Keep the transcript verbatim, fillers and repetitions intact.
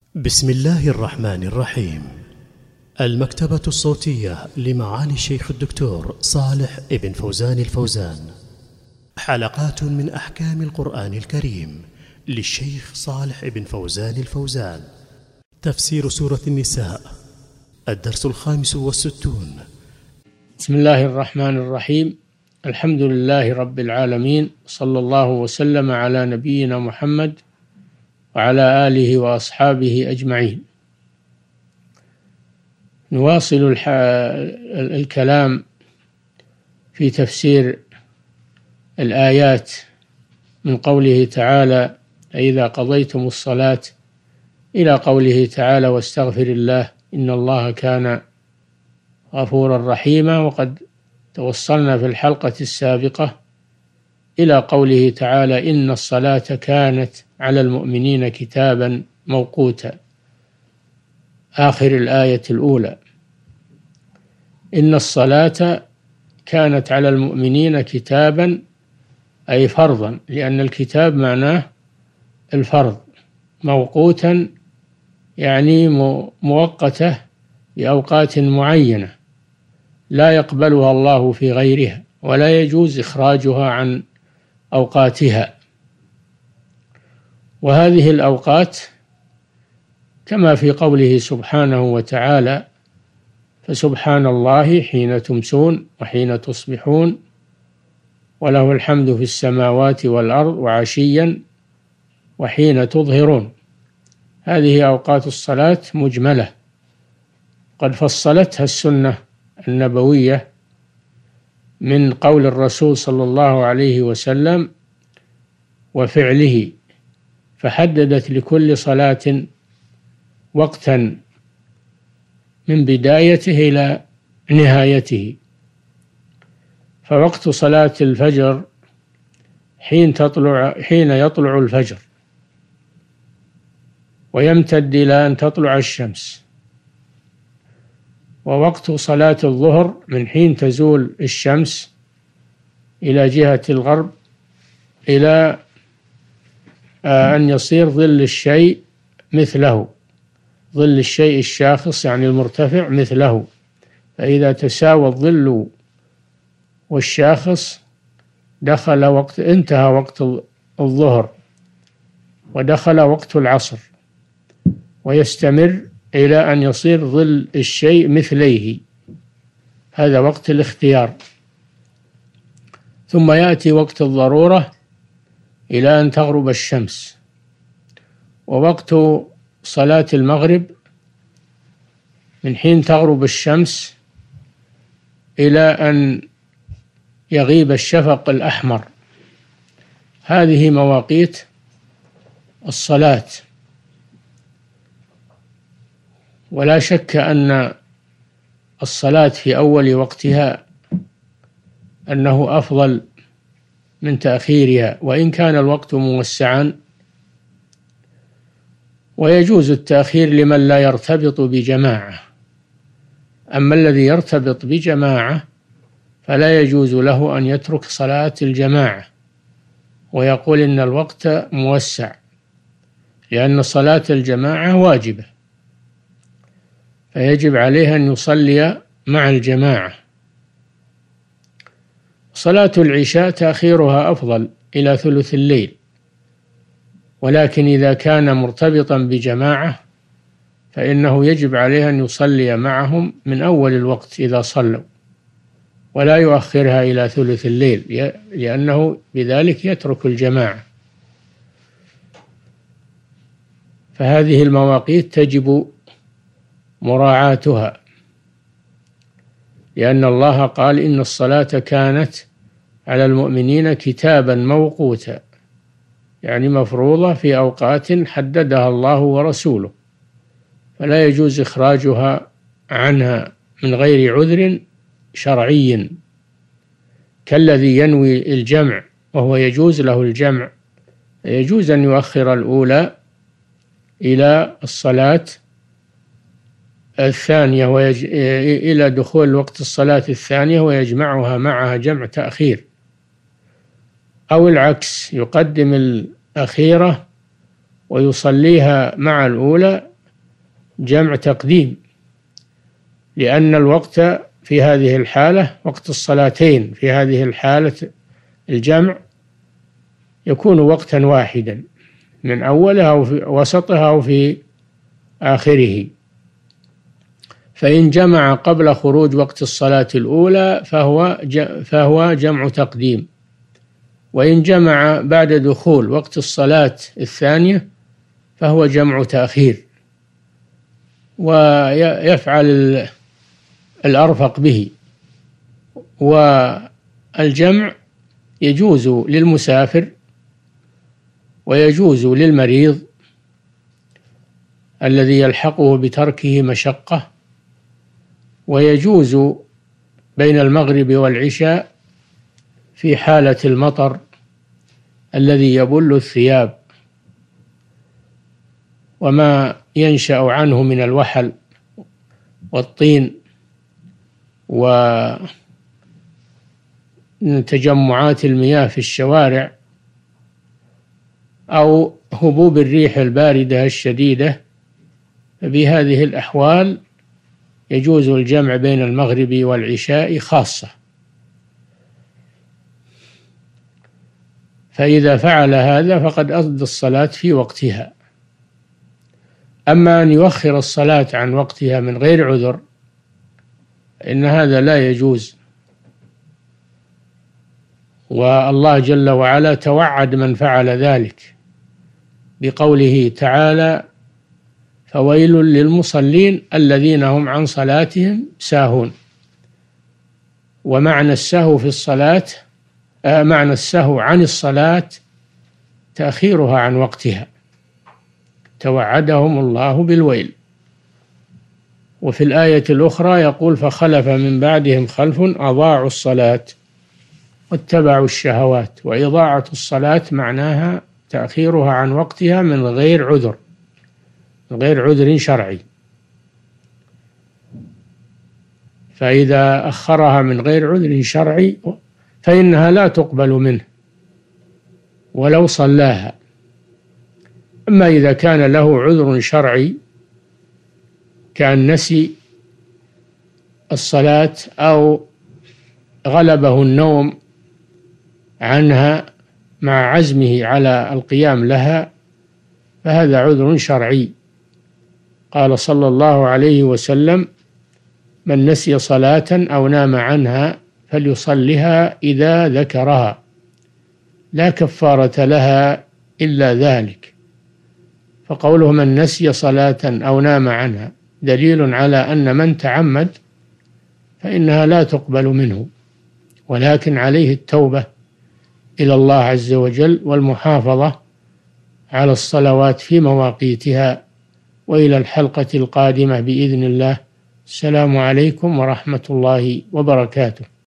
بسم الله الرحمن الرحيم. المكتبة الصوتية لمعالي الشيخ الدكتور صالح ابن فوزان الفوزان، حلقات من أحكام القرآن الكريم للشيخ صالح ابن فوزان الفوزان. تفسير سورة النساء، الدرس الخامس والستون. بسم الله الرحمن الرحيم. الحمد لله رب العالمين، صلى الله وسلم على نبينا محمد وعلى آله وأصحابه أجمعين. نواصل الكلام في تفسير الآيات من قوله تعالى: إذا قضيتم الصلاة، إلى قوله تعالى: واستغفر الله إن الله كان غفورا رحيما. وقد توصلنا في الحلقة السابقة إلى قوله تعالى: إن الصلاة كانت على المؤمنين كتابا موقوتا، آخر الآية الأولى. إن الصلاة كانت على المؤمنين كتابا أي فرضا، لأن الكتاب معناه الفرض. موقوتا يعني مؤقتة بأوقات معينة لا يقبلها الله في غيرها، ولا يجوز إخراجها عن أوقاتها. وهذه الأوقات كما في قوله سبحانه وتعالى: فسبحان الله حين تمسون وحين تصبحون وله الحمد في السماوات والأرض وعشيا وحين تظهرون. هذه أوقات الصلاة مجملة قد فصلتها السنة النبوية من قول الرسول صلى الله عليه وسلم وفعله، فحددت لكل صلاة وقتا من بدايته إلى نهايته. فوقت صلاة الفجر حين تطلع حين يطلع الفجر ويمتد إلى أن تطلع الشمس. ووقت صلاة الظهر من حين تزول الشمس إلى جهة الغرب إلى أن يصير ظل الشيء مثله، ظل الشيء الشاخص يعني المرتفع مثله. فإذا تساوى الظل والشاخص دخل وقت انتهى وقت الظهر ودخل وقت العصر، ويستمر إلى أن يصير ظل الشيء مثليه، هذا وقت الاختيار. ثم يأتي وقت الضرورة إلى أن تغرب الشمس. ووقت صلاة المغرب من حين تغرب الشمس إلى أن يغيب الشفق الأحمر. هذه مواقيت الصلاة. ولا شك أن الصلاة في أول وقتها أنه أفضل من تأخيرها، وإن كان الوقت موسعا. ويجوز التأخير لمن لا يرتبط بجماعة، أما الذي يرتبط بجماعة فلا يجوز له أن يترك صلاة الجماعة ويقول إن الوقت موسع، لأن صلاة الجماعة واجبة، فيجب عليه أن يصلي مع الجماعة. صلاة العشاء تأخيرها أفضل إلى ثلث الليل، ولكن إذا كان مرتبطا بجماعة فإنه يجب عليه أن يصلي معهم من أول الوقت إذا صلوا، ولا يؤخرها إلى ثلث الليل، لأنه بذلك يترك الجماعة. فهذه المواقيت تجب مراعاتها، لأن الله قال: إن الصلاة كانت على المؤمنين كتابا موقوتا، يعني مفروضة في أوقات حددها الله ورسوله، فلا يجوز إخراجها عنها من غير عذر شرعي، كالذي ينوي الجمع وهو يجوز له الجمع، يجوز أن يؤخر الأولى إلى الصلاة الثانية ويج... إلى دخول وقت الصلاة الثانية ويجمعها معها جمع تأخير، أو العكس، يقدم الأخيرة ويصليها مع الأولى جمع تقديم، لأن الوقت في هذه الحالة وقت الصلاتين في هذه الحالة الجمع يكون وقتا واحدا من أولها وفي وسطها وفي آخره. فإن جمع قبل خروج وقت الصلاة الأولى فهو فهو جمع تقديم، وإن جمع بعد دخول وقت الصلاة الثانية فهو جمع تأخير، ويفعل الأرفق به. والجمع يجوز للمسافر ويجوز للمريض الذي يلحقه بتركه مشقة، ويجوز بين المغرب والعشاء في حالة المطر الذي يبل الثياب وما ينشأ عنه من الوحل والطين وتجمعات المياه في الشوارع أو هبوب الريح الباردة الشديدة. فبهذه الأحوال يجوز الجمع بين المغرب والعشاء خاصة، فإذا فعل هذا فقد أدى الصلاة في وقتها. أما أن يؤخر الصلاة عن وقتها من غير عذر إن هذا لا يجوز، والله جل وعلا توعد من فعل ذلك بقوله تعالى: فويل للمصلين الذين هم عن صلاتهم ساهون. ومعنى السهو في الصلاة آه معنى السهو عن الصلاة تأخيرها عن وقتها، توعدهم الله بالويل. وفي الآية الأخرى يقول: فخلف من بعدهم خلف أضاعوا الصلاة واتبعوا الشهوات. وإضاعة الصلاة معناها تأخيرها عن وقتها من غير عذر، من غير عذر شرعي. فإذا أخرها من غير عذر شرعي فإنها لا تقبل منه ولو صلاها. أما إذا كان له عذر شرعي كأن نسي الصلاة أو غلبه النوم عنها مع عزمه على القيام لها فهذا عذر شرعي. قال صلى الله عليه وسلم: من نسي صلاة أو نام عنها فليصلها إذا ذكرها، لا كفارة لها إلا ذلك. فقوله من نسي صلاة أو نام عنها دليل على أن من تعمد فإنها لا تقبل منه، ولكن عليه التوبة إلى الله عز وجل والمحافظة على الصلوات في مواقيتها. وإلى الحلقة القادمة بإذن الله. السلام عليكم ورحمة الله وبركاته.